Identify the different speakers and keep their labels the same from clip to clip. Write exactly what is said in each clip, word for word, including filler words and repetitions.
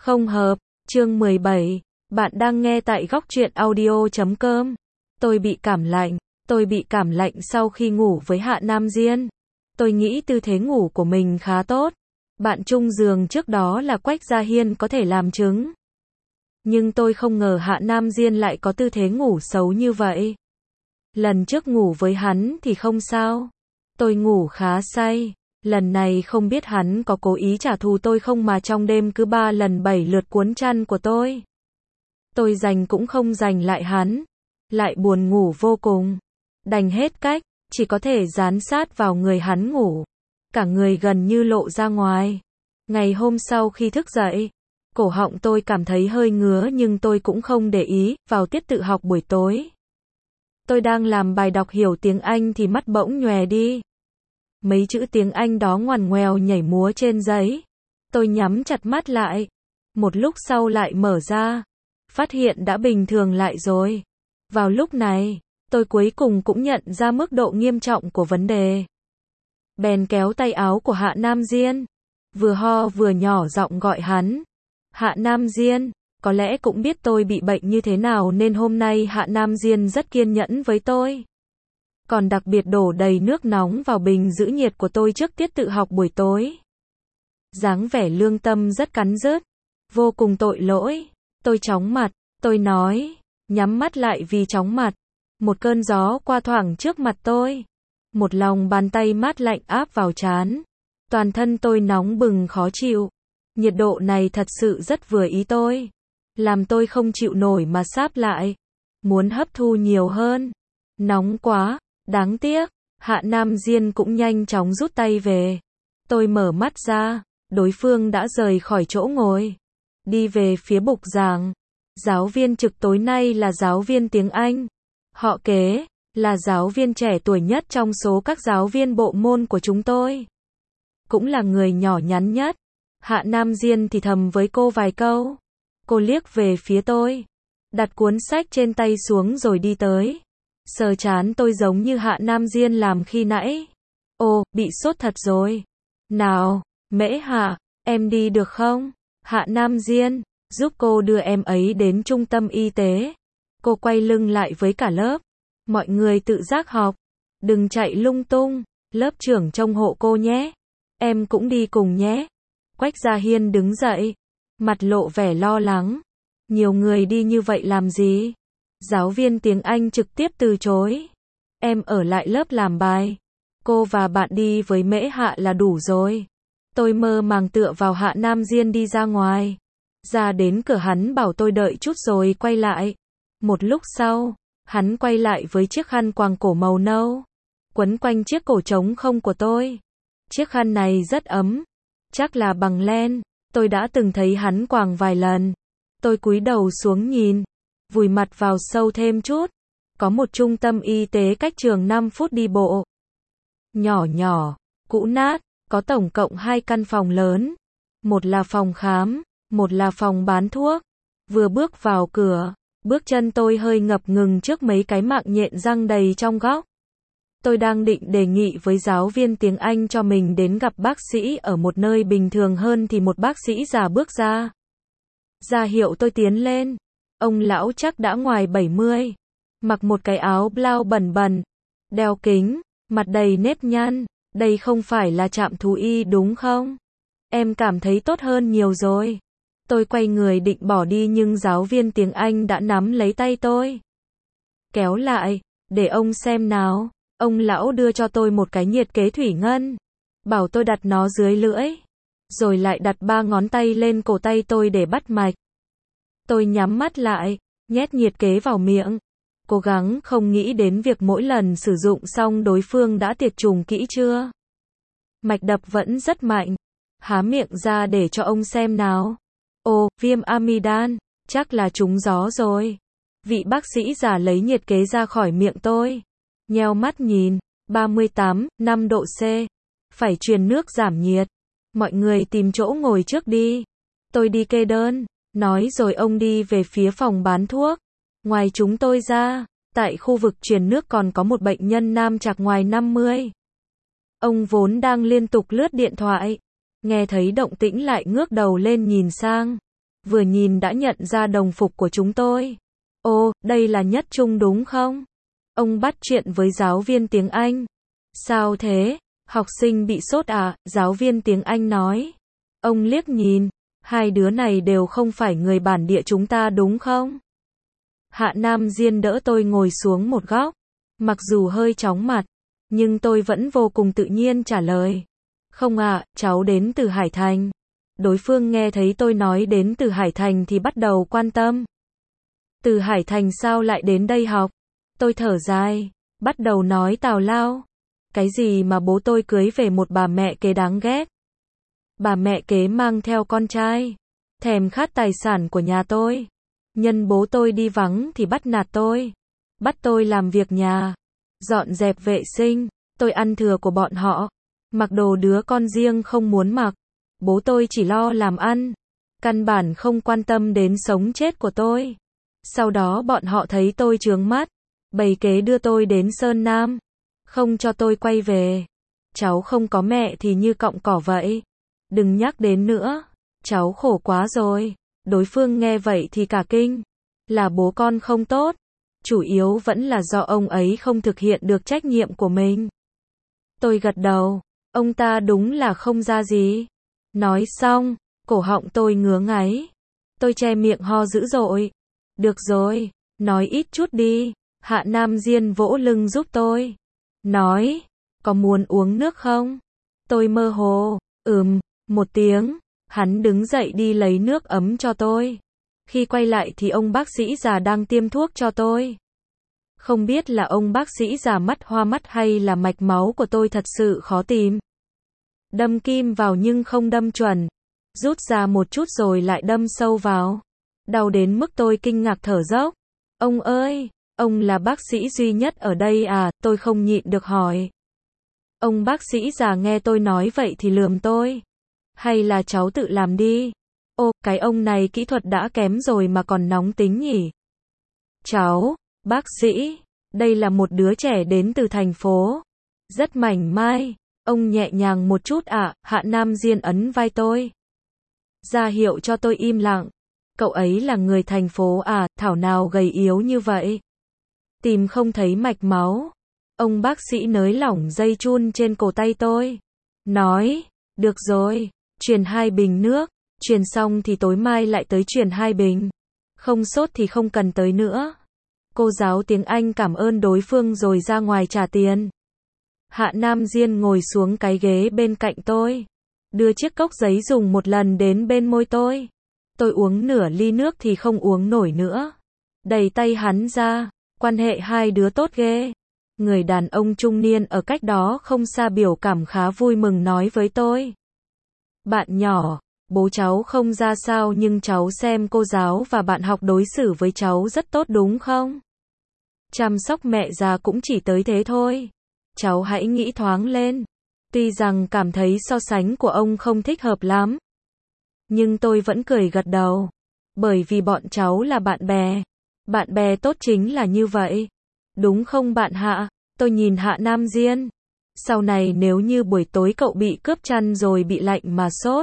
Speaker 1: Không hợp, chương mười bảy, bạn đang nghe tại góc truyện audio chấm com. Tôi bị cảm lạnh, tôi bị cảm lạnh sau khi ngủ với Hạ Nam Diên. Tôi nghĩ tư thế ngủ của mình khá tốt. Bạn chung giường trước đó là Quách Gia Hiên có thể làm chứng. Nhưng tôi không ngờ Hạ Nam Diên lại có tư thế ngủ xấu như vậy. Lần trước ngủ với hắn thì không sao. Tôi ngủ khá say. Lần này không biết hắn có cố ý trả thù tôi không mà trong đêm cứ ba lần bảy lượt cuốn chăn của tôi. Tôi giành cũng không giành lại hắn. Lại buồn ngủ vô cùng. Đành hết cách, chỉ có thể dán sát vào người hắn ngủ. Cả người gần như lộ ra ngoài. Ngày hôm sau khi thức dậy, cổ họng tôi cảm thấy hơi ngứa nhưng tôi cũng không để ý. Vào tiết tự học buổi tối, tôi đang làm bài đọc hiểu tiếng Anh thì mắt bỗng nhòe đi. Mấy chữ tiếng Anh đó ngoằn ngoèo nhảy múa trên giấy. Tôi nhắm chặt mắt lại. Một lúc sau lại mở ra. Phát hiện đã bình thường lại rồi. Vào lúc này, tôi cuối cùng cũng nhận ra mức độ nghiêm trọng của vấn đề. Bèn kéo tay áo của Hạ Nam Diên. Vừa ho vừa nhỏ giọng gọi hắn. Hạ Nam Diên, có lẽ cũng biết tôi bị bệnh như thế nào nên hôm nay Hạ Nam Diên rất kiên nhẫn với tôi. Còn đặc biệt đổ đầy nước nóng vào bình giữ nhiệt của tôi trước tiết tự học buổi tối. Dáng vẻ lương tâm rất cắn rứt. Vô cùng tội lỗi. Tôi chóng mặt. Tôi nói. Nhắm mắt lại vì chóng mặt. Một cơn gió qua thoảng trước mặt tôi. Một lòng bàn tay mát lạnh áp vào trán. Toàn thân tôi nóng bừng khó chịu. Nhiệt độ này thật sự rất vừa ý tôi. Làm tôi không chịu nổi mà sáp lại. Muốn hấp thu nhiều hơn. Nóng quá. Đáng tiếc, Hạ Nam Diên cũng nhanh chóng rút tay về. Tôi mở mắt ra, đối phương đã rời khỏi chỗ ngồi. Đi về phía bục giảng. Giáo viên trực tối nay là giáo viên tiếng Anh. Họ Kế, là giáo viên trẻ tuổi nhất trong số các giáo viên bộ môn của chúng tôi. Cũng là người nhỏ nhắn nhất. Hạ Nam Diên thì thầm với cô vài câu. Cô liếc về phía tôi. Đặt cuốn sách trên tay xuống rồi đi tới. Sờ chán tôi giống như Hạ Nam Diên làm khi nãy. Ồ, bị sốt thật rồi. Nào, Mễ Hạ, em đi được không? Hạ Nam Diên, giúp cô đưa em ấy đến trung tâm y tế. Cô quay lưng lại với cả lớp. Mọi người tự giác học. Đừng chạy lung tung. Lớp trưởng trông hộ cô nhé. Em cũng đi cùng nhé. Quách Gia Hiên đứng dậy. Mặt lộ vẻ lo lắng. Nhiều người đi như vậy làm gì? Giáo viên tiếng Anh trực tiếp từ chối. Em ở lại lớp làm bài. Cô và bạn đi với Mễ Hạ là đủ rồi. Tôi mơ màng tựa vào Hạ Nam Diên đi ra ngoài. Ra đến cửa hắn bảo tôi đợi chút rồi quay lại. Một lúc sau, hắn quay lại với chiếc khăn quàng cổ màu nâu. Quấn quanh chiếc cổ trống không của tôi. Chiếc khăn này rất ấm. Chắc là bằng len. Tôi đã từng thấy hắn quàng vài lần. Tôi cúi đầu xuống nhìn. Vùi mặt vào sâu thêm chút. Có một trung tâm y tế cách trường năm phút đi bộ. Nhỏ nhỏ, cũ nát, có tổng cộng hai căn phòng lớn. Một là phòng khám, một là phòng bán thuốc. Vừa bước vào cửa, bước chân tôi hơi ngập ngừng trước mấy cái mạng nhện răng đầy trong góc. Tôi đang định đề nghị với giáo viên tiếng Anh cho mình đến gặp bác sĩ ở một nơi bình thường hơn thì một bác sĩ già bước ra. Ra hiệu tôi tiến lên. Ông lão chắc đã ngoài bảy mươi. Mặc một cái áo blau bẩn bẩn. Đeo kính. Mặt đầy nếp nhăn. Đây không phải là trạm thú y đúng không? Em cảm thấy tốt hơn nhiều rồi. Tôi quay người định bỏ đi nhưng giáo viên tiếng Anh đã nắm lấy tay tôi. Kéo lại. Để ông xem nào. Ông lão đưa cho tôi một cái nhiệt kế thủy ngân. Bảo tôi đặt nó dưới lưỡi. Rồi lại đặt ba ngón tay lên cổ tay tôi để bắt mạch. Tôi nhắm mắt lại, nhét nhiệt kế vào miệng. Cố gắng không nghĩ đến việc mỗi lần sử dụng xong đối phương đã tiệt trùng kỹ chưa. Mạch đập vẫn rất mạnh. Há miệng ra để cho ông xem nào. Ồ, viêm amidan, chắc là trúng gió rồi. Vị bác sĩ già lấy nhiệt kế ra khỏi miệng tôi. Nheo mắt nhìn, ba mươi tám, năm độ C. Phải truyền nước giảm nhiệt. Mọi người tìm chỗ ngồi trước đi. Tôi đi kê đơn. Nói rồi ông đi về phía phòng bán thuốc. Ngoài chúng tôi ra, tại khu vực truyền nước còn có một bệnh nhân nam chạc ngoài năm mươi. Ông vốn đang liên tục lướt điện thoại. Nghe thấy động tĩnh lại ngước đầu lên nhìn sang. vừa nhìn đã nhận ra đồng phục của chúng tôi. Ồ, đây là Nhất Trung đúng không? Ông bắt chuyện với giáo viên tiếng Anh. Sao thế? Học sinh bị sốt à? Giáo viên tiếng Anh nói. Ông liếc nhìn. Hai đứa này đều không phải người bản địa chúng ta đúng không? Hạ Nam Diên đỡ tôi ngồi xuống một góc. Mặc dù hơi chóng mặt, nhưng tôi vẫn vô cùng tự nhiên trả lời. Không ạ, cháu đến từ Hải Thành. Đối phương nghe thấy tôi nói đến từ Hải Thành thì bắt đầu quan tâm. Từ Hải Thành sao lại đến đây học? Tôi thở dài, bắt đầu nói tào lao. Cái gì mà bố tôi cưới về một bà mẹ kế đáng ghét. Bà mẹ kế mang theo con trai. Thèm khát tài sản của nhà tôi. Nhân bố tôi đi vắng thì bắt nạt tôi. Bắt tôi làm việc nhà. Dọn dẹp vệ sinh. Tôi ăn thừa của bọn họ. Mặc đồ đứa con riêng không muốn mặc. Bố tôi chỉ lo làm ăn. Căn bản không quan tâm đến sống chết của tôi. Sau đó bọn họ thấy tôi chướng mắt. Bày kế đưa tôi đến Sơn Nam. Không cho tôi quay về. Cháu không có mẹ thì như cọng cỏ vậy. Đừng nhắc đến nữa. Cháu khổ quá rồi. Đối phương nghe vậy thì cả kinh. Là bố con không tốt. Chủ yếu vẫn là do ông ấy không thực hiện được trách nhiệm của mình. Tôi gật đầu. Ông ta đúng là không ra gì. Nói xong, cổ họng tôi ngứa ngáy. Tôi che miệng ho dữ dội. Được rồi, nói ít chút đi. Hạ Nam Diên vỗ lưng giúp tôi. Nói, có muốn uống nước không? Tôi mơ hồ, ừm, một tiếng. Hắn đứng dậy đi lấy nước ấm cho tôi. Khi quay lại thì ông bác sĩ già đang tiêm thuốc cho tôi. Không biết là ông bác sĩ già mắt hoa mắt hay là mạch máu của tôi thật sự khó tìm. Đâm kim vào nhưng không đâm chuẩn. Rút ra một chút rồi lại đâm sâu vào. Đau đến mức tôi kinh ngạc thở dốc. Ông ơi, ông là bác sĩ duy nhất ở đây à? Tôi không nhịn được hỏi. Ông bác sĩ già nghe tôi nói vậy thì lườm tôi. Hay là cháu tự làm đi. Ô, cái ông này kỹ thuật đã kém rồi mà còn nóng tính nhỉ. Cháu, bác sĩ, đây là một đứa trẻ đến từ thành phố. Rất mảnh mai. Ông nhẹ nhàng một chút ạ. À? Hạ Nam Diên ấn vai tôi. Ra hiệu cho tôi im lặng. Cậu ấy là người thành phố à? Thảo nào gầy yếu như vậy. Tìm không thấy mạch máu. Ông bác sĩ nới lỏng dây chun trên cổ tay tôi. Nói, được rồi, truyền hai bình nước. Truyền xong thì tối mai lại tới truyền hai bình. Không sốt thì không cần tới nữa. Cô giáo tiếng Anh cảm ơn đối phương rồi ra ngoài trả tiền. Hạ Nam Diên ngồi xuống cái ghế bên cạnh tôi. Đưa chiếc cốc giấy dùng một lần đến bên môi tôi. Tôi uống nửa ly nước thì không uống nổi nữa. Đẩy tay hắn ra. Quan hệ hai đứa tốt ghê. Người đàn ông trung niên ở cách đó không xa biểu cảm khá vui mừng nói với tôi. Bạn nhỏ, bố cháu không ra sao nhưng cháu xem cô giáo và bạn học đối xử với cháu rất tốt đúng không? Chăm sóc mẹ già cũng chỉ tới thế thôi. Cháu hãy nghĩ thoáng lên. Tuy rằng cảm thấy so sánh của ông không thích hợp lắm. Nhưng tôi vẫn cười gật đầu. Bởi vì bọn cháu là bạn bè. Bạn bè tốt chính là như vậy. Đúng không bạn Hạ? Tôi nhìn Hạ Nam Diên. Sau này nếu như buổi tối cậu bị cướp chăn rồi bị lạnh mà sốt.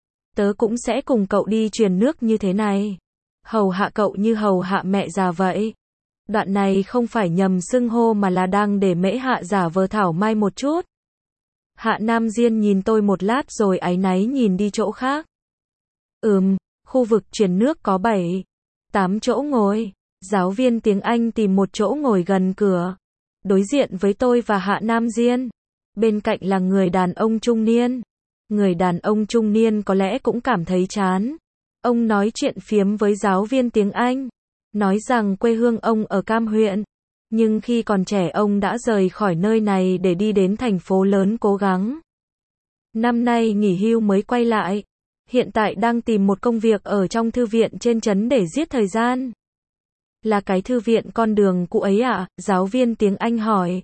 Speaker 1: Tớ cũng sẽ cùng cậu đi truyền nước như thế này. Hầu hạ cậu như hầu hạ mẹ già vậy. Đoạn này không phải nhầm xưng hô mà là đang để Mễ Hạ giả vờ thảo mai một chút. Hạ Nam Diên nhìn tôi một lát rồi áy náy nhìn đi chỗ khác. Ừm, khu vực truyền nước có bảy, tám chỗ ngồi. Giáo viên tiếng Anh tìm một chỗ ngồi gần cửa. Đối diện với tôi và Hạ Nam Diên. Bên cạnh là người đàn ông trung niên. Người đàn ông trung niên có lẽ cũng cảm thấy chán. Ông nói chuyện phiếm với giáo viên tiếng Anh. Nói rằng quê hương ông ở Cam huyện. Nhưng khi còn trẻ ông đã rời khỏi nơi này để đi đến thành phố lớn cố gắng. Năm nay nghỉ hưu mới quay lại. Hiện tại đang tìm một công việc ở trong thư viện trên trấn để giết thời gian. Là cái thư viện con đường cũ ấy ạ? Giáo viên tiếng Anh hỏi.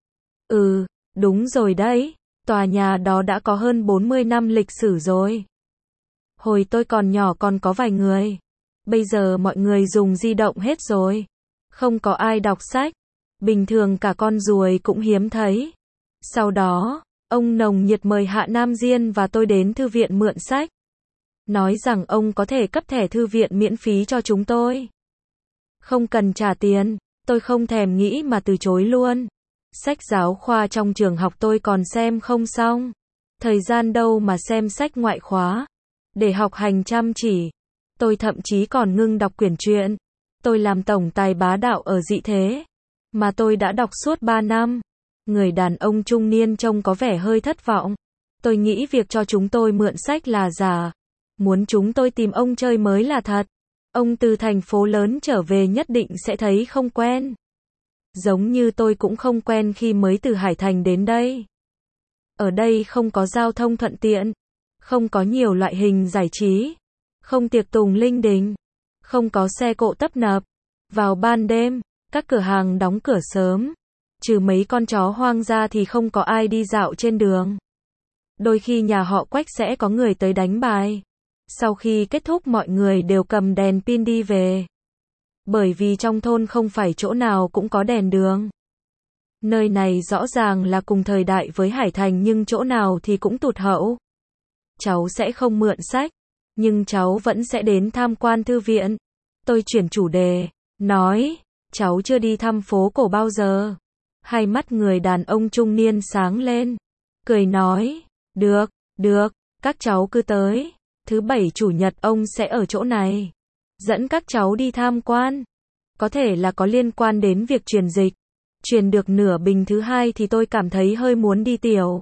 Speaker 1: Ừ, đúng rồi đấy. Tòa nhà đó đã có hơn bốn mươi năm lịch sử rồi. Hồi tôi còn nhỏ còn có vài người. Bây giờ mọi người dùng di động hết rồi. Không có ai đọc sách. Bình thường cả con ruồi cũng hiếm thấy. Sau đó, ông nồng nhiệt mời Hạ Nam Diên và tôi đến thư viện mượn sách. nói rằng ông có thể cấp thẻ thư viện miễn phí cho chúng tôi. Không cần trả tiền, tôi không thèm nghĩ mà từ chối luôn. Sách giáo khoa trong trường học tôi còn xem không xong. Thời gian đâu mà xem sách ngoại khóa. Để học hành chăm chỉ. Tôi thậm chí còn ngưng đọc quyển truyện. Tôi làm tổng tài bá đạo ở dị thế. Mà tôi đã đọc suốt ba năm. Người đàn ông trung niên trông có vẻ hơi thất vọng. Tôi nghĩ việc cho chúng tôi mượn sách là giả. Muốn chúng tôi tìm ông chơi mới là thật. Ông từ thành phố lớn trở về nhất định sẽ thấy không quen. Giống như tôi cũng không quen khi mới từ Hải Thành đến đây. Ở đây không có giao thông thuận tiện. Không có nhiều loại hình giải trí. Không tiệc tùng linh đình. Không có xe cộ tấp nập. Vào ban đêm, các cửa hàng đóng cửa sớm. Trừ mấy con chó hoang ra thì không có ai đi dạo trên đường. Đôi khi nhà họ Quách sẽ có người tới đánh bài. Sau khi kết thúc mọi người đều cầm đèn pin đi về. Bởi vì trong thôn không phải chỗ nào cũng có đèn đường. Nơi này rõ ràng là cùng thời đại với Hải Thành nhưng chỗ nào thì cũng tụt hậu. Cháu sẽ không mượn sách, nhưng cháu vẫn sẽ đến tham quan thư viện. Tôi chuyển chủ đề, nói, cháu chưa đi thăm phố cổ bao giờ. Hai mắt người đàn ông trung niên sáng lên, cười nói, được, được, các cháu cứ tới. Thứ bảy chủ nhật ông sẽ ở chỗ này. Dẫn các cháu đi tham quan. Có thể là có liên quan đến việc truyền dịch. Truyền được nửa bình thứ hai thì tôi cảm thấy hơi muốn đi tiểu.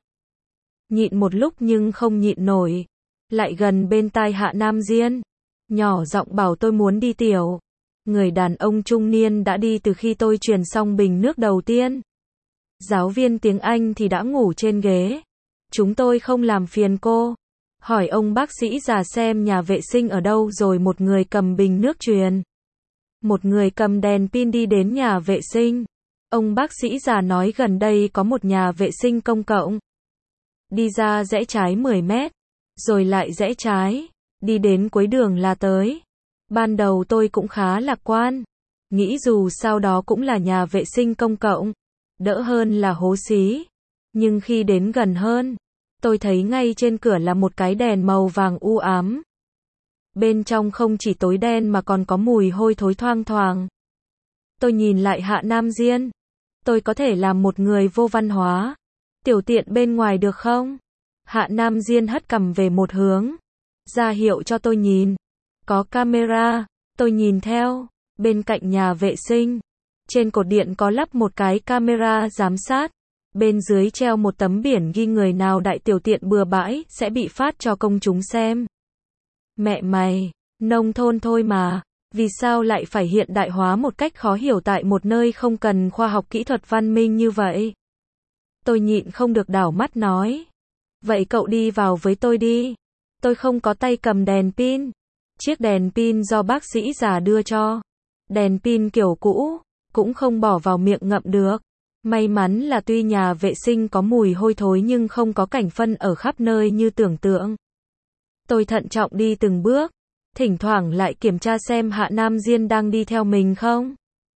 Speaker 1: Nhịn một lúc nhưng không nhịn nổi. Lại gần bên tai Hạ Nam Diên. Nhỏ giọng bảo tôi muốn đi tiểu. Người đàn ông trung niên đã đi từ khi tôi truyền xong bình nước đầu tiên. Giáo viên tiếng Anh thì đã ngủ trên ghế. Chúng tôi không làm phiền cô. Hỏi ông bác sĩ già xem nhà vệ sinh ở đâu rồi một người cầm bình nước truyền. Một người cầm đèn pin đi đến nhà vệ sinh. Ông bác sĩ già nói gần đây có một nhà vệ sinh công cộng. Đi ra rẽ trái mười mét. Rồi lại rẽ trái. Đi đến cuối đường là tới. Ban đầu tôi cũng khá lạc quan. Nghĩ dù sao đó cũng là nhà vệ sinh công cộng. Đỡ hơn là hố xí. Nhưng khi đến gần hơn. Tôi thấy ngay trên cửa là một cái đèn màu vàng u ám. Bên trong không chỉ tối đen mà còn có mùi hôi thối thoang thoảng. Tôi nhìn lại Hạ Nam Diên. Tôi có thể làm một người vô văn hóa. Tiểu tiện bên ngoài được không? Hạ Nam Diên hất cằm về một hướng. Ra hiệu cho tôi nhìn. Có camera. Tôi nhìn theo. Bên cạnh nhà vệ sinh. Trên cột điện có lắp một cái camera giám sát. Bên dưới treo một tấm biển ghi người nào đại tiểu tiện bừa bãi sẽ bị phát cho công chúng xem. Mẹ mày, nông thôn thôi mà, vì sao lại phải hiện đại hóa một cách khó hiểu tại một nơi không cần khoa học kỹ thuật văn minh như vậy? Tôi nhịn không được đảo mắt nói. Vậy cậu đi vào với tôi đi. Tôi không có tay cầm đèn pin. Chiếc đèn pin do bác sĩ già đưa cho. Đèn pin kiểu cũ, cũng không bỏ vào miệng ngậm được. May mắn là tuy nhà vệ sinh có mùi hôi thối nhưng không có cảnh phân ở khắp nơi như tưởng tượng. Tôi thận trọng đi từng bước, thỉnh thoảng lại kiểm tra xem Hạ Nam Diên đang đi theo mình không.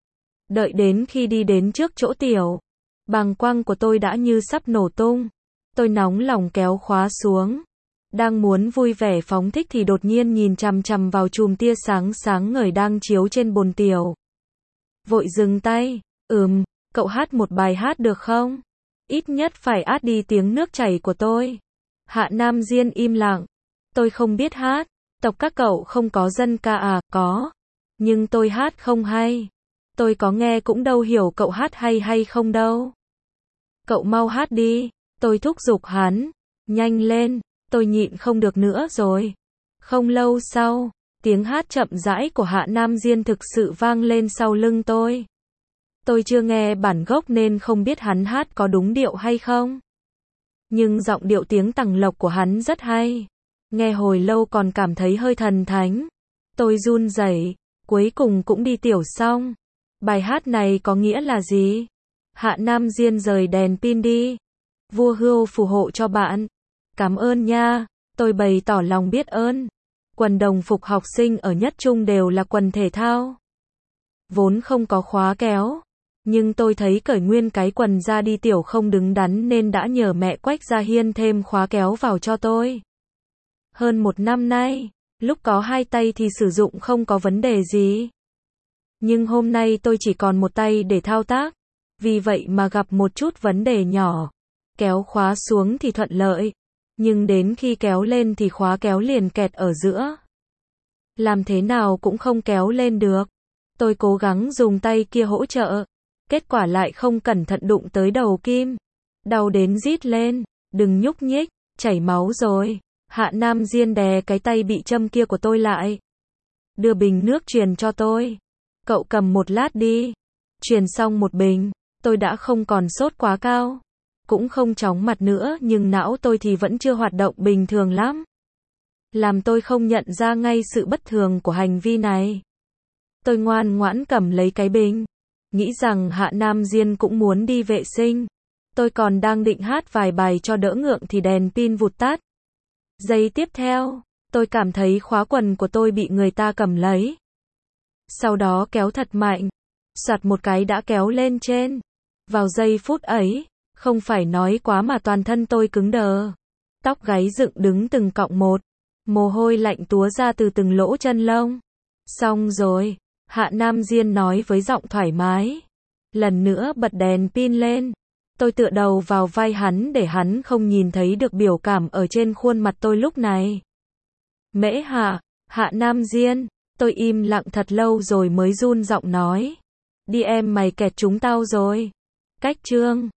Speaker 1: Đợi đến khi đi đến trước chỗ tiểu, bàng quang của tôi đã như sắp nổ tung. Tôi nóng lòng kéo khóa xuống. Đang muốn vui vẻ phóng thích thì đột nhiên nhìn chằm chằm vào chùm tia sáng sáng ngời đang chiếu trên bồn tiểu. Vội dừng tay, ừm. Cậu hát một bài hát được không? Ít nhất phải át đi tiếng nước chảy của tôi. Hạ Nam Diên im lặng. Tôi không biết hát. Tộc các cậu không có dân ca à? Có. Nhưng tôi hát không hay. Tôi có nghe cũng đâu hiểu cậu hát hay hay không đâu. Cậu mau hát đi. Tôi thúc giục hắn. Nhanh lên. Tôi nhịn không được nữa rồi. Không lâu sau, tiếng hát chậm rãi của Hạ Nam Diên thực sự vang lên sau lưng tôi. Tôi chưa nghe bản gốc nên không biết hắn hát có đúng điệu hay không. Nhưng giọng điệu tiếng tằng lộc của hắn rất hay. Nghe hồi lâu còn cảm thấy hơi thần thánh. Tôi run rẩy, cuối cùng cũng đi tiểu xong. Bài hát này có nghĩa là gì? Hạ Nam Diên rời đèn pin đi. Vua Hưu phù hộ cho bạn. Cảm ơn nha. Tôi bày tỏ lòng biết ơn. Quần đồng phục học sinh ở Nhất Trung đều là quần thể thao. Vốn không có khóa kéo. Nhưng tôi thấy cởi nguyên cái quần ra đi tiểu không đứng đắn nên đã nhờ mẹ Quách Gia Hiên thêm khóa kéo vào cho tôi. Hơn một năm nay, Lúc có hai tay thì sử dụng không có vấn đề gì. Nhưng hôm nay tôi chỉ còn một tay để thao tác. Vì vậy mà gặp một chút vấn đề nhỏ. Kéo khóa xuống thì thuận lợi. Nhưng đến khi kéo lên thì khóa kéo liền kẹt ở giữa. Làm thế nào cũng không kéo lên được. Tôi cố gắng dùng tay kia hỗ trợ. Kết quả lại không cẩn thận đụng tới đầu kim. Đau đến rít lên. Đừng nhúc nhích, chảy máu rồi. Hạ Nam Diên đè cái tay bị châm kia của tôi lại. Đưa bình nước truyền cho tôi. Cậu cầm một lát đi. Truyền xong một bình, tôi đã không còn sốt quá cao. Cũng không chóng mặt nữa nhưng não tôi thì vẫn chưa hoạt động bình thường lắm. Làm tôi không nhận ra ngay sự bất thường của hành vi này. Tôi ngoan ngoãn cầm lấy cái bình. Nghĩ rằng Hạ Nam Diên cũng muốn đi vệ sinh. Tôi còn đang định hát vài bài cho đỡ ngượng thì đèn pin vụt tắt. Giây tiếp theo, tôi cảm thấy khóa quần của tôi bị người ta cầm lấy. Sau đó kéo thật mạnh. Soạt một cái đã kéo lên trên. Vào giây phút ấy, không phải nói quá mà toàn thân tôi cứng đờ. Tóc gáy dựng đứng từng cọng một. Mồ hôi lạnh túa ra từ từng lỗ chân lông. Xong rồi, Hạ Nam Diên nói với giọng thoải mái. Lần nữa bật đèn pin lên. Tôi tựa đầu vào vai hắn để hắn không nhìn thấy được biểu cảm ở trên khuôn mặt tôi lúc này. Mễ Hạ, Hạ Nam Diên. Tôi im lặng thật lâu rồi mới run giọng nói. Đi em, mày kẹt chúng tao rồi. Cách chương